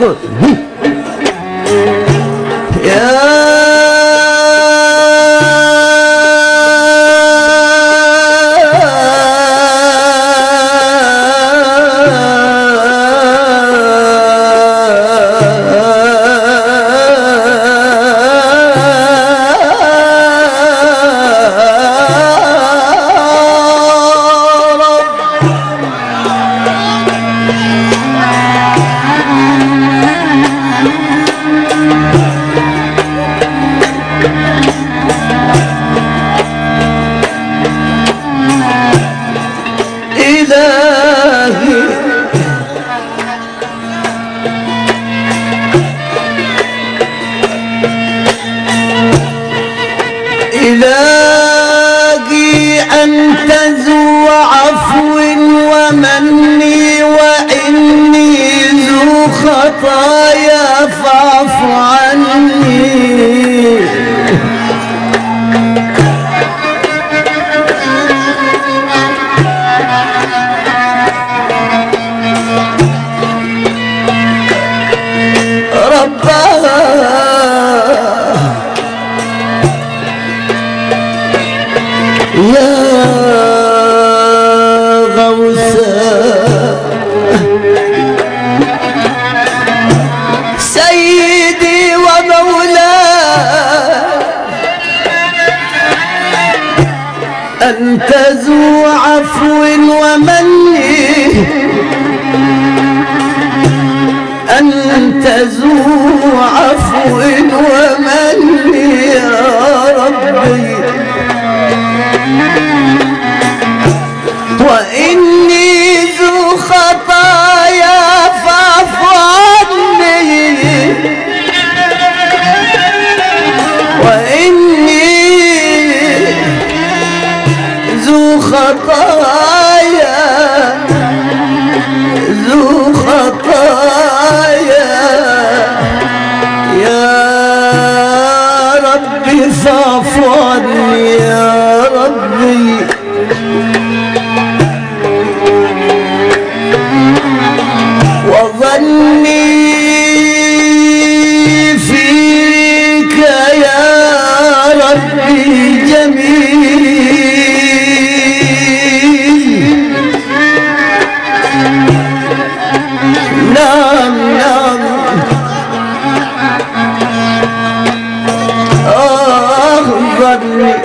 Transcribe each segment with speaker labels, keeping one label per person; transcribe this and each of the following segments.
Speaker 1: اسكت يا إلهي أنت ذو عفو ومن وإني ذو خطايا فاعف عني يا غوثاء سيدي ومولاي أنت ذو عفو ومن أنت ذو عفو ومن يا ربي وإني ذو خطايا فاعف عني وإني ذو خطايا يا ربي فاعف عني يا ربي وظني فيك يا ربي جميل نعم نعم ظني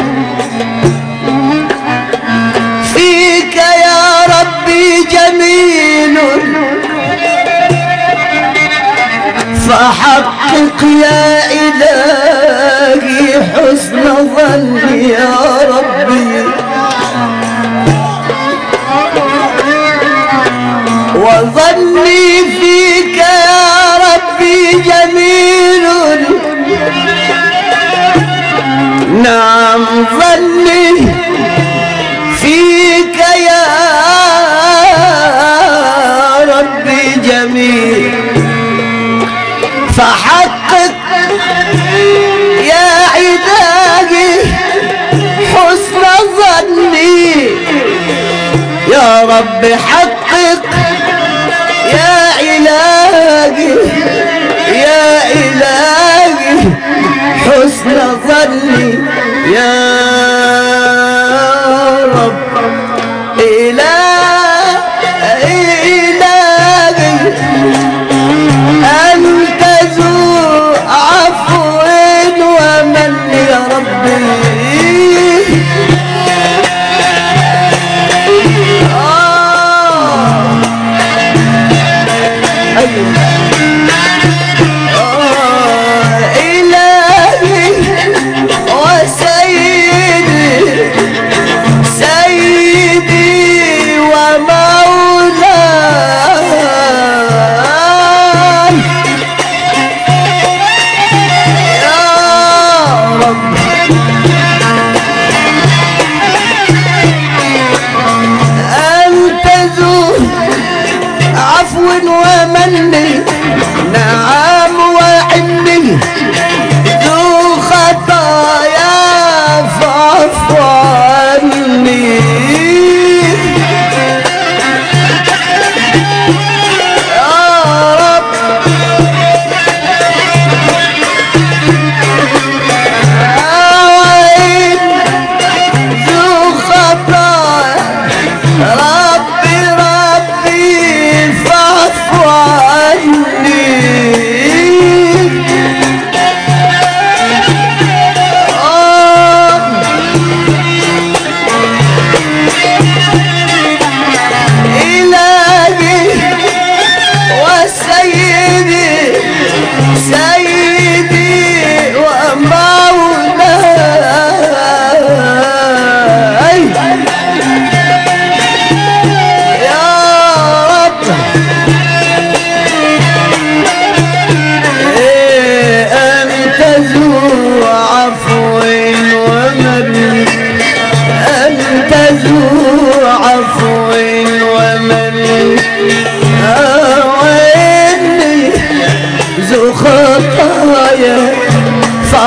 Speaker 1: فيك يا ربي جميل فحقق يا إلهي حسن ظني يا ربي وظني فيك يا ربي جميل نعم ظني فيك يا ربي جميل فحقق يا عبادي حسن ظني يا رب حقق يا إلهي حسن ظني يا رب إلهي أنت ذو عفو ومن يا ربي إلهي وسيدي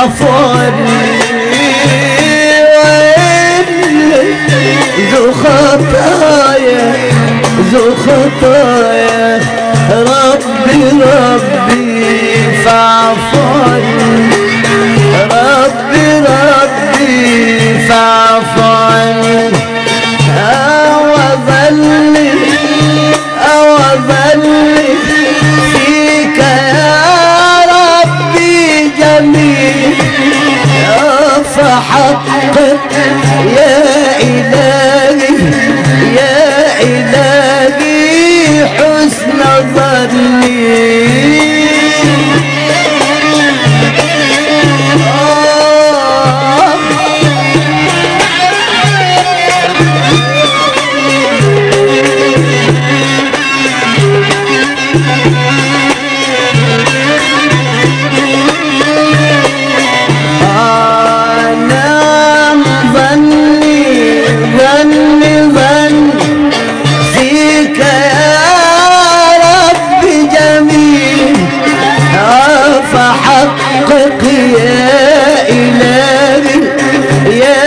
Speaker 1: فاعف عني ذو خطايا ذو خطايا ربي ربي فاعف عني ربي ربي فاعف عني أوظل فيك يا ربي جميل فحقق يا إلهي يا إلهي حسن ظني فحقق يا إلهي يا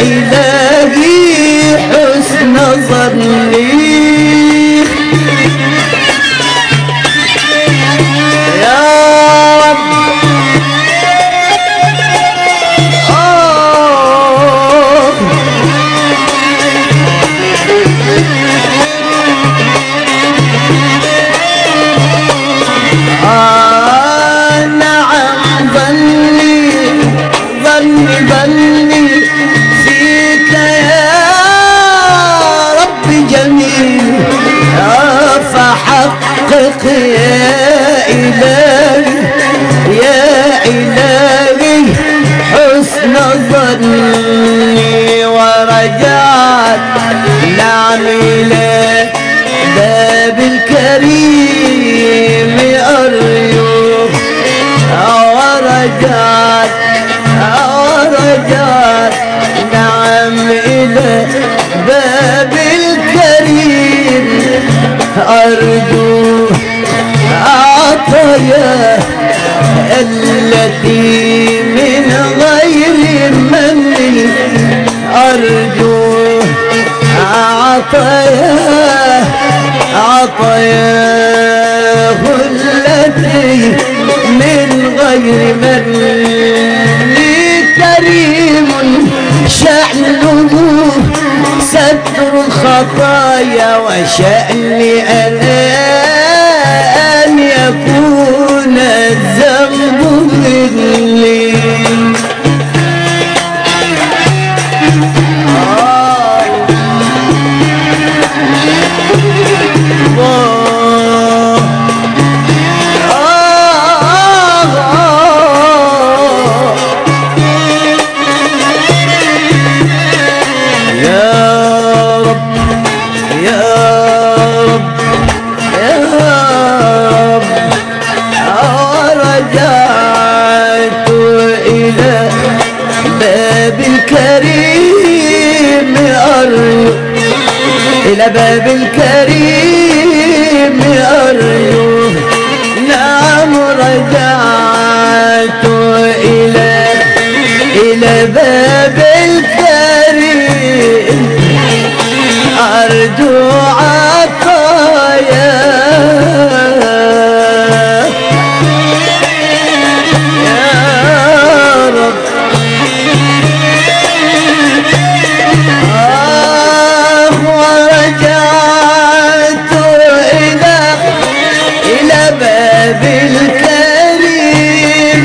Speaker 1: إلهي حسن ظني يا رب ظني فيك يا رب جميل فحقق يا إلهي يا إلهي حسن ظني ورجعت نعمي لك باب الكريم أرجوك ورجعت نعم إلى باب الكريم أرجو عطايا التي من غير مني أرجو عطاياه التي من غير مني كريم شأنه ستر الخطايا وشأني أنا أن يكون الذنب مني إلى باب الكريم أرجو نعم رجعت إلى باب الكريم أرجو عطايا يا رب باب الكريم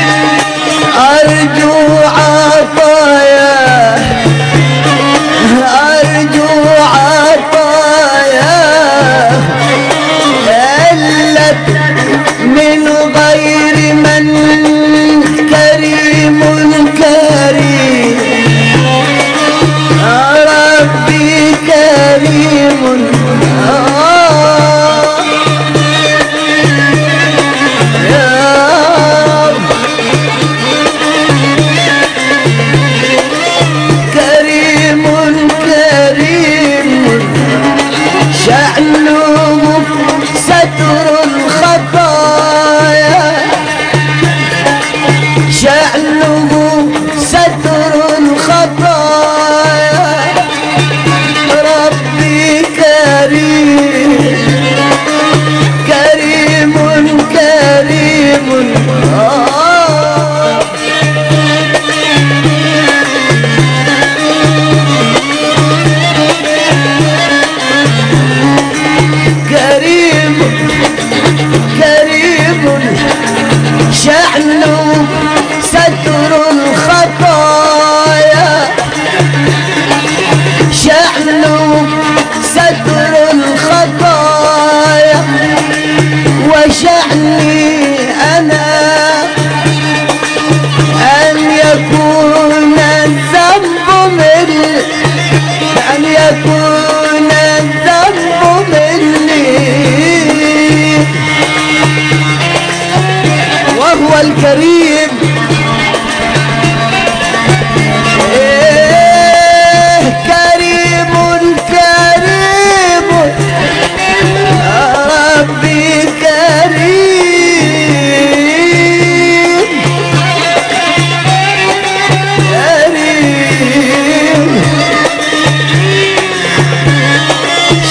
Speaker 1: أرجو عطايا التي من غير من كريم ربي كريم شأنه ستر الخطايا شأنه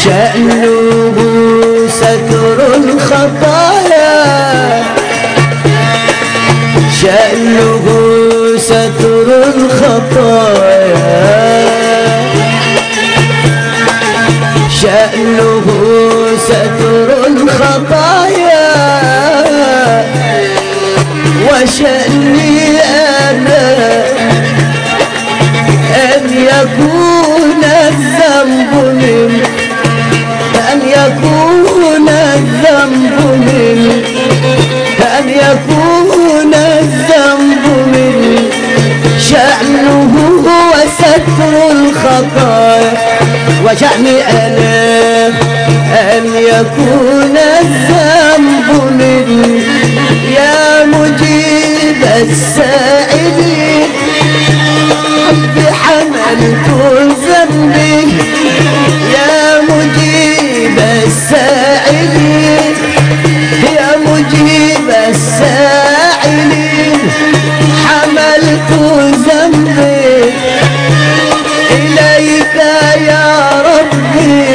Speaker 1: شأنه ستر الخطايا شأنه ستر الخطايا شأنه ستر الخطايا وشأني أنا أن يكون الذنب منك أن يكون الذنب منك أن يكون الذنب منك شأنه هو ستر الخطايا وشأني أنا أن يكون الذنب منك يا مجيب السائلين بحملت ذنبي يا مجيب السائلين يا مجيب السائلين حملت ذنبي إليك يا ربي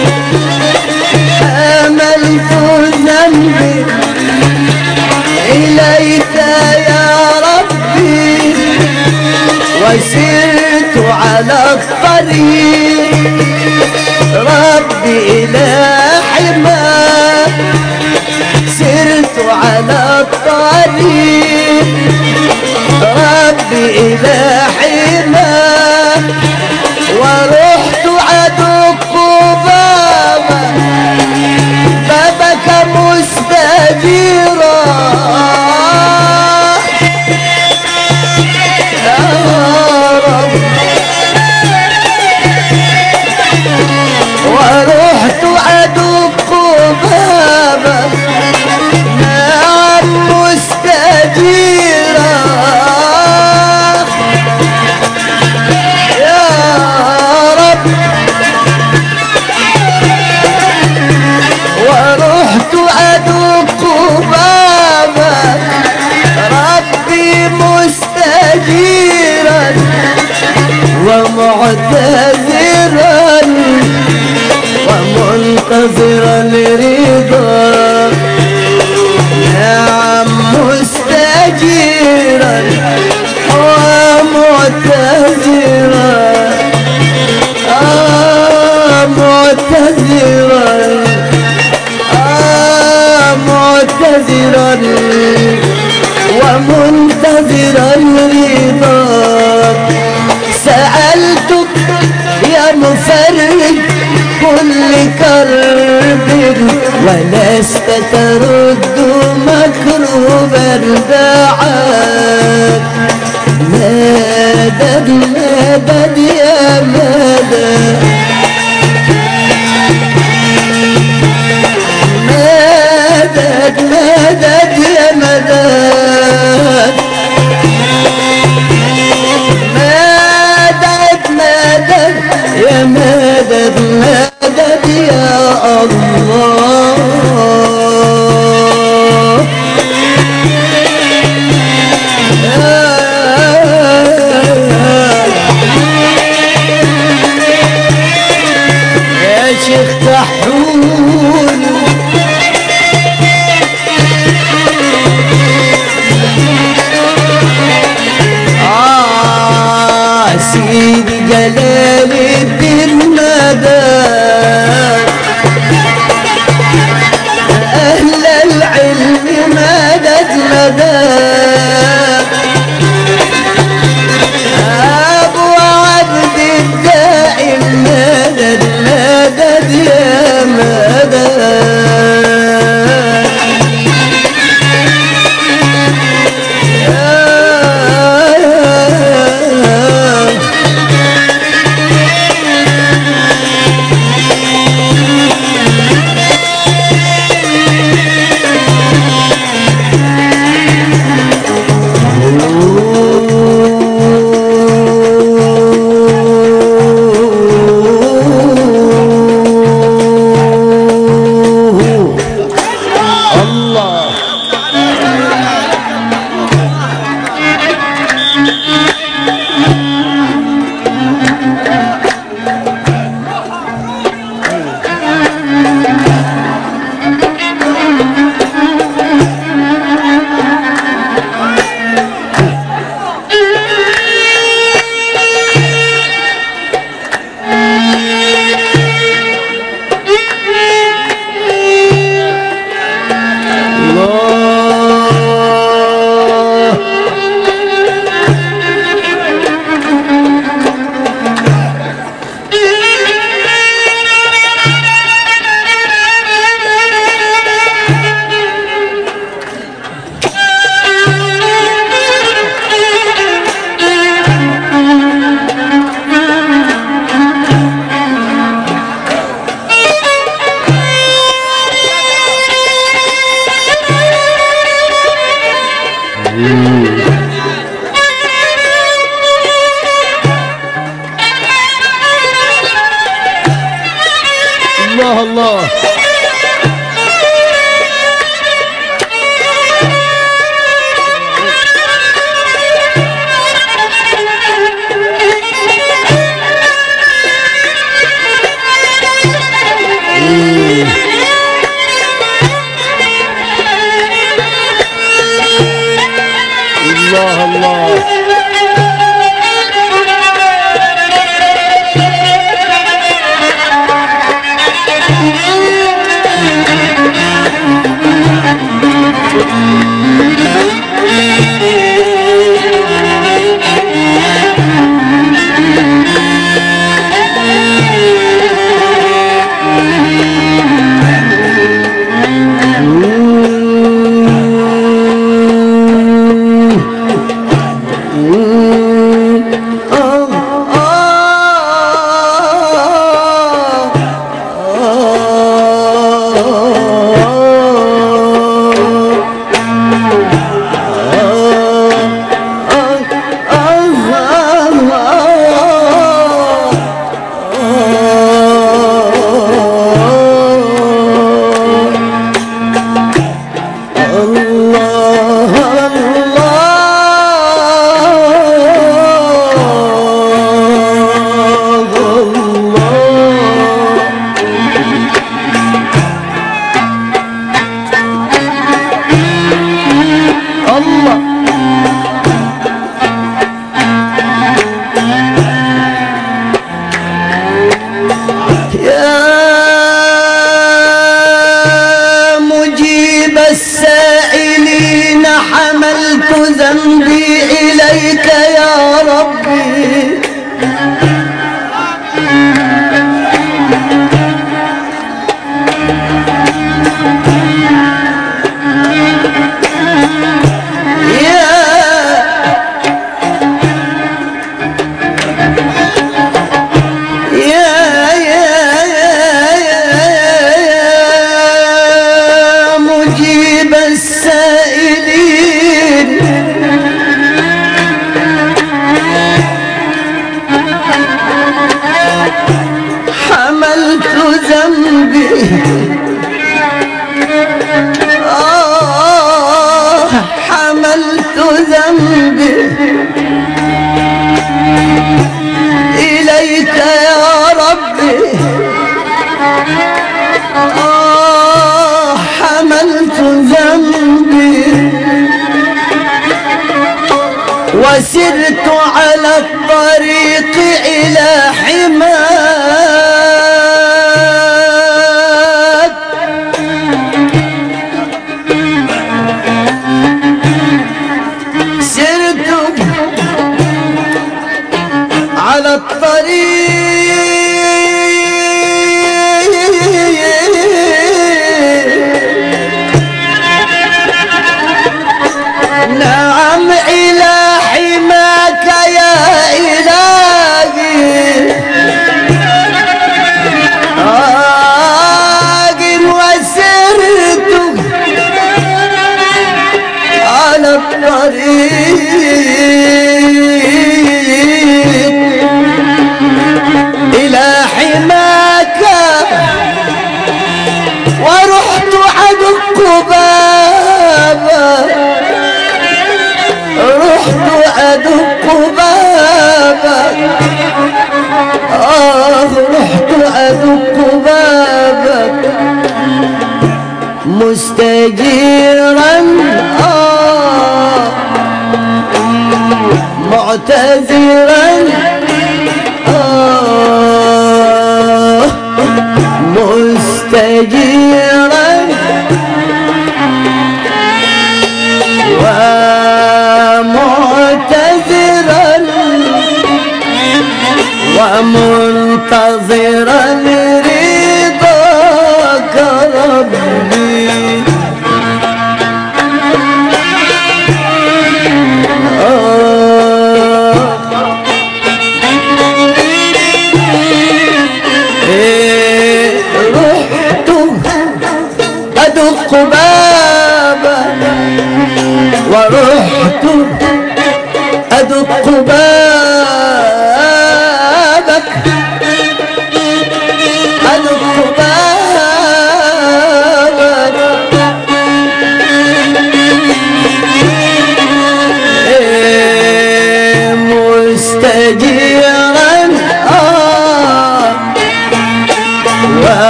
Speaker 1: حملت ذنبي إليك يا ربي وسرت على الطريق ربي إلى حماك سرت على الطريق ربي إلى حماك ورحت أدق بابك مستجيرا ورحت أدق بابك نعم مستجيرا يا رب ورحت أدق بابك ربي مستجيرا ومعتذرا ومنتظرا لرضاك نعم مستجيرا ومعتذرا معتذرا معتذرا ومنتظرا رضاك سألتك يا مفرج كل كرب ولست ترد مكروبا دعاك مدد مدد يا مدد مدد مدد يا مدد مدد مدد يا مدد مدد يا الله يا شيخ كحول سيدي جلال الدين مدد أهل العلم مدد مدد أبو عبد الدائم مدد مدد يا مدد الله الله. الله الله. السائلين حملت ذنبي إليك يا ربي حملت ذنبي إليك يا ربي حملت ذنبي وسرت على الطريق إلى حماك سرت على الطريق نعم إلى حماك يا إلهي وسرت على الطريق إلى حماك ورحت أدق بابك رحت أدق بابك رحت أدق بابك مستجيرا معتذرا مستجيرا ومعتذرا ومنتظرا رضاك ربي رحت أدق بابك ورحت أدق بابك أدق بابك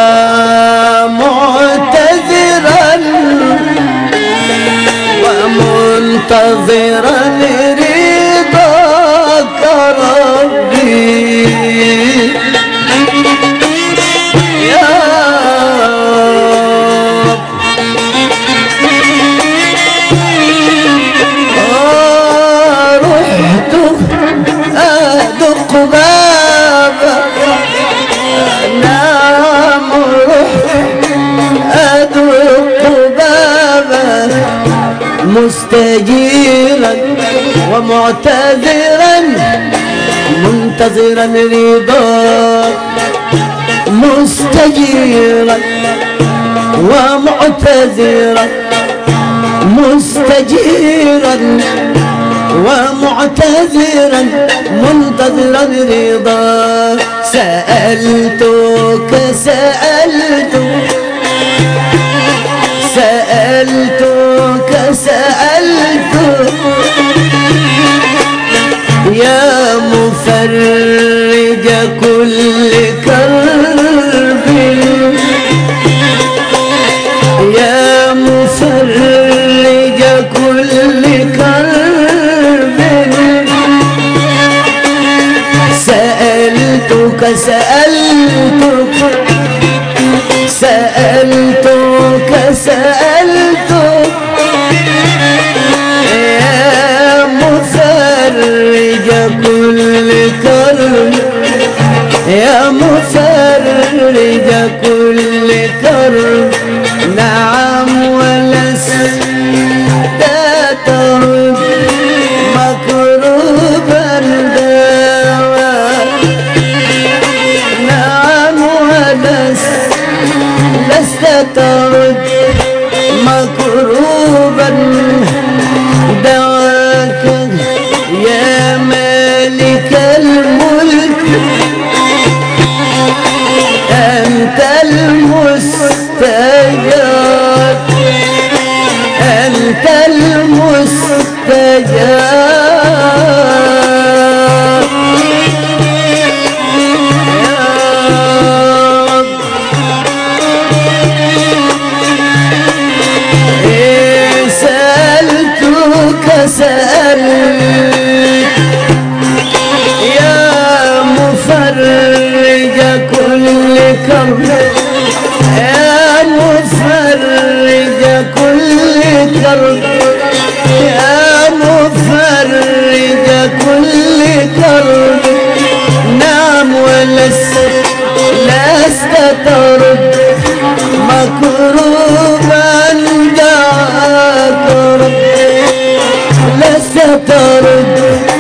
Speaker 1: معتذرا ومنتظرا رضاك ربي يا رب. رحت أدق بابك نام رحت أدق بابك مستجيرا ومعتذرا منتظرا رضاك مستجيرا ومعتذرا مستجيرا ومعتذرا منتظرا رضاك سألتك يا مفرج كل كرب يا مفرج كل كرب سألتك يا مفرج كل كرب يا مفرج كل كرب نعم ولست ترد مكروبا دواء نعم لست ترد مكروبا دواك يا مالك الملك أنت المستجار أنت المستجار سألت يا مفرج كل كرب يا مفرج كل كرب يا مفرج كل كرب نعم لست ترد مكروبا دعاك رب لست ترد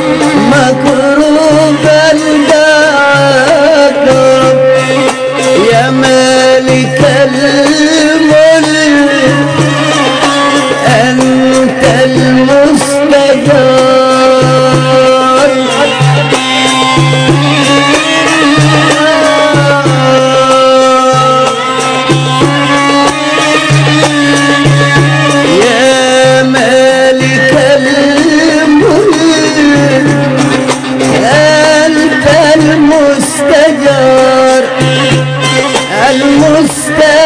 Speaker 1: مكروبا دعاك رب يا مالك الملك أنت المستجار يا مالك أنت المستجار المستجار